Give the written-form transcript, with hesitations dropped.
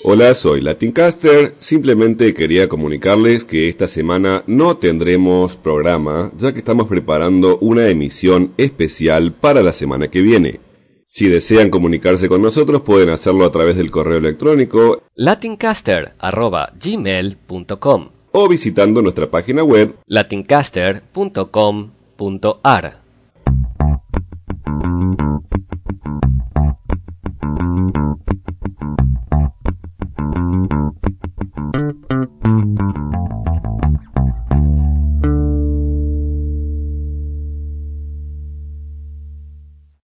Hola, soy Latincaster. Simplemente quería comunicarles que esta semana no tendremos programa, ya que estamos preparando una emisión especial para la semana que viene. Si desean comunicarse con nosotros, pueden hacerlo a través del correo electrónico latincaster@gmail.com o visitando nuestra página web latincaster.com.ar.